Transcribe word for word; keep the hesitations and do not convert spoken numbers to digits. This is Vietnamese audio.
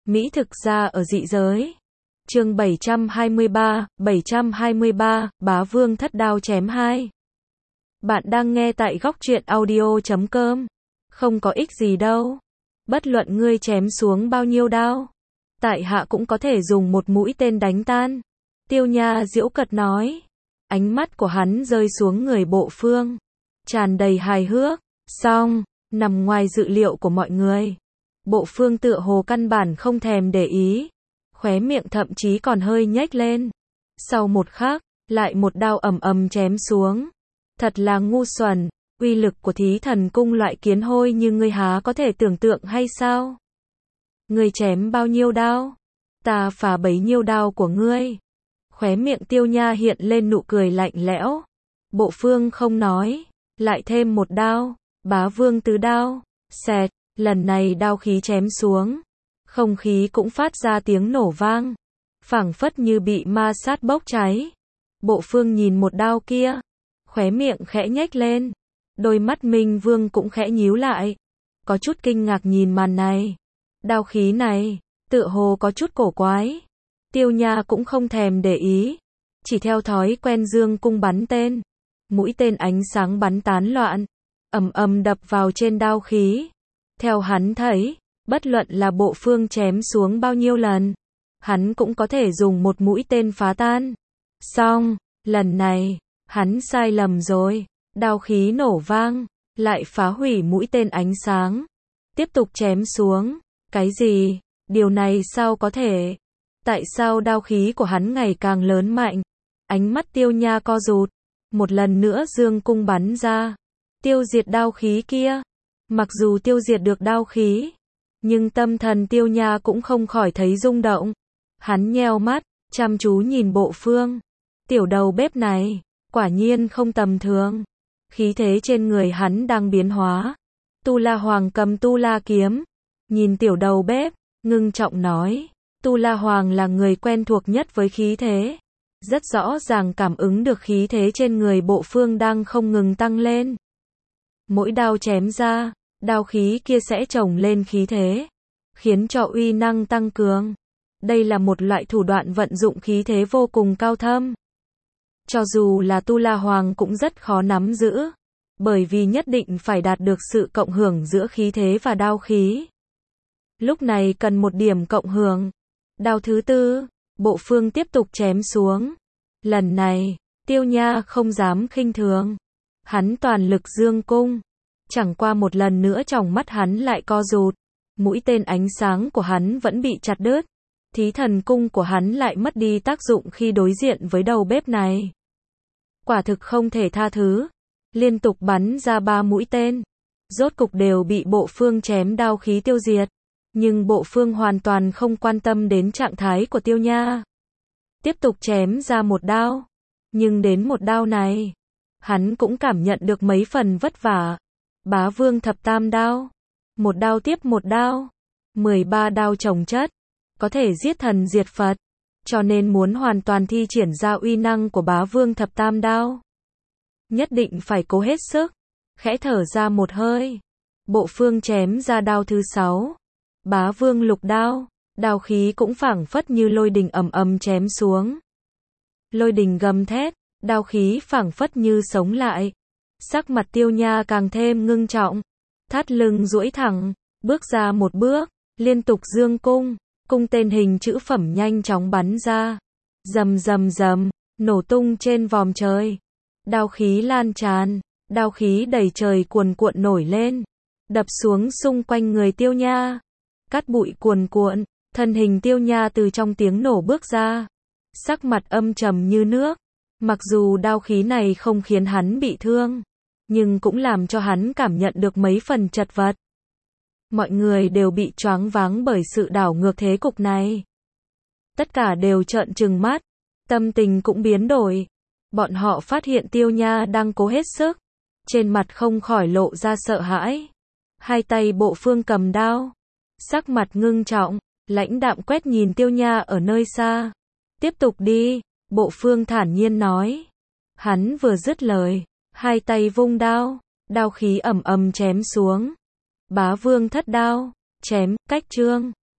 Mỹ thực ra ở dị giới. Chương bảy trăm hai mươi ba, bảy trăm hai mươi ba, Bá Vương thất đao chém hai. Bạn đang nghe tại góc truyện audio chấm com. Không có ích gì đâu. Bất luận ngươi chém xuống bao nhiêu đao, tại hạ cũng có thể dùng một mũi tên đánh tan. Tiêu Nha giễu cợt nói. Ánh mắt của hắn rơi xuống người Bộ Phương, tràn đầy hài hước. Song, nằm ngoài dự liệu của mọi người. Bộ Phương tựa hồ căn bản không thèm để ý, khóe miệng thậm chí còn hơi nhếch lên. Sau một khắc, lại một đao ầm ầm chém xuống. Thật là ngu xuẩn, uy lực của Thí Thần Cung loại kiến hôi như ngươi há có thể tưởng tượng hay sao? Ngươi chém bao nhiêu đao, ta phá bấy nhiêu đao của ngươi. Khóe miệng Tiêu Nha hiện lên nụ cười lạnh lẽo. Bộ Phương không nói, lại thêm một đao, Bá Vương tứ đao, xẹt, lần này đao khí chém xuống, không khí cũng phát ra tiếng nổ vang, phảng phất như bị ma sát bốc cháy. Bộ Phương nhìn một đao kia, khóe miệng khẽ nhếch lên, đôi mắt Minh Vương cũng khẽ nhíu lại, có chút kinh ngạc nhìn màn này. Đao khí này, tựa hồ có chút cổ quái. Tiêu Nha cũng không thèm để ý, chỉ theo thói quen dương cung bắn tên. Mũi tên ánh sáng bắn tán loạn, ầm ầm đập vào trên đao khí. Theo hắn thấy, bất luận là Bộ Phương chém xuống bao nhiêu lần, hắn cũng có thể dùng một mũi tên phá tan. Song, lần này, hắn sai lầm rồi. Đao khí nổ vang, lại phá hủy mũi tên ánh sáng. Tiếp tục chém xuống. Cái gì? Điều này sao có thể? Tại sao đao khí của hắn ngày càng lớn mạnh? Ánh mắt Tiêu Nha co rụt, một lần nữa dương cung bắn ra, tiêu diệt đao khí kia. Mặc dù tiêu diệt được đao khí, nhưng tâm thần Tiêu Nha cũng không khỏi thấy rung động. Hắn nheo mắt, chăm chú nhìn Bộ Phương. Tiểu đầu bếp này, quả nhiên không tầm thường. Khí thế trên người hắn đang biến hóa. Tu La Hoàng cầm Tu La kiếm, nhìn tiểu đầu bếp, ngưng trọng nói. Tu La Hoàng là người quen thuộc nhất với khí thế, rất rõ ràng cảm ứng được khí thế trên người Bộ Phương đang không ngừng tăng lên. Mỗi đao chém ra, đao khí kia sẽ chồng lên khí thế, khiến cho uy năng tăng cường. Đây là một loại thủ đoạn vận dụng khí thế vô cùng cao thâm. Cho dù là Tu La Hoàng cũng rất khó nắm giữ, bởi vì nhất định phải đạt được sự cộng hưởng giữa khí thế và đao khí. Lúc này cần một điểm cộng hưởng. Đao thứ tư, Bộ Phương tiếp tục chém xuống. Lần này, Tiêu Nha không dám khinh thường. Hắn toàn lực dương cung. Chẳng qua một lần nữa tròng mắt hắn lại co rụt. Mũi tên ánh sáng của hắn vẫn bị chặt đứt. Thí Thần Cung của hắn lại mất đi tác dụng khi đối diện với đầu bếp này. Quả thực không thể tha thứ. Liên tục bắn ra ba mũi tên, rốt cục đều bị Bộ Phương chém đao khí tiêu diệt. Nhưng Bộ Phương hoàn toàn không quan tâm đến trạng thái của Tiêu Nha. Tiếp tục chém ra một đao. Nhưng đến một đao này, hắn cũng cảm nhận được mấy phần vất vả. Bá Vương thập tam đao. Một đao tiếp một đao. mười ba đao chồng chất. Có thể giết thần diệt Phật. Cho nên muốn hoàn toàn thi triển ra uy năng của Bá Vương thập tam đao, nhất định phải cố hết sức. Khẽ thở ra một hơi, Bộ Phương chém ra đao thứ sáu. Bá Vương lục đao. Đao khí cũng phảng phất như lôi đình ầm ầm chém xuống. Lôi đình gầm thét, đao khí phảng phất như sống lại. Sắc mặt Tiêu Nha càng thêm ngưng trọng, thắt lưng duỗi thẳng, bước ra một bước, liên tục dương cung, cung tên hình chữ phẩm nhanh chóng bắn ra. Rầm rầm rầm, nổ tung trên vòm trời. Đao khí lan tràn, đao khí đầy trời cuồn cuộn nổi lên, đập xuống xung quanh người Tiêu Nha. Cát bụi cuồn cuộn, thân hình Tiêu Nha từ trong tiếng nổ bước ra, sắc mặt âm trầm như nước. Mặc dù đao khí này không khiến hắn bị thương, nhưng cũng làm cho hắn cảm nhận được mấy phần chật vật. Mọi người đều bị choáng váng bởi sự đảo ngược thế cục này. Tất cả đều trợn trừng mắt, tâm tình cũng biến đổi. Bọn họ phát hiện Tiêu Nha đang cố hết sức, trên mặt không khỏi lộ ra sợ hãi. Hai tay Bộ Phương cầm đao, sắc mặt ngưng trọng, lãnh đạm quét nhìn Tiêu Nha ở nơi xa. Tiếp tục đi, Bộ Phương thản nhiên nói. Hắn vừa dứt lời, hai tay vung đao, đao khí ầm ầm chém xuống. Bá Vương thất đao, chém, cách chương.